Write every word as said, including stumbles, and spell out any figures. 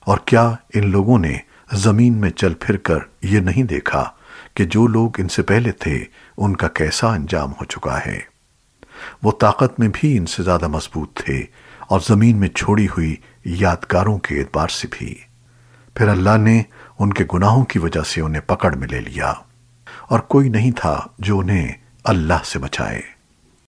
और क्या इन लोगों ने जमीन में चल फिर कर ये नहीं देखा कि जो लोग इनसे पहले थे उनका कैसा अंजाम हो चुका है। वो ताकत में भी इनसे ज्यादा मजबूत थे और जमीन में छोड़ी हुई यादगारों के एतबार से भी। फिर अल्लाह ने उनके गुनाहों की वजह से उन्हें पकड़ में ले लिया और कोई नहीं था जो उन्हें अल्लाह से बचाए।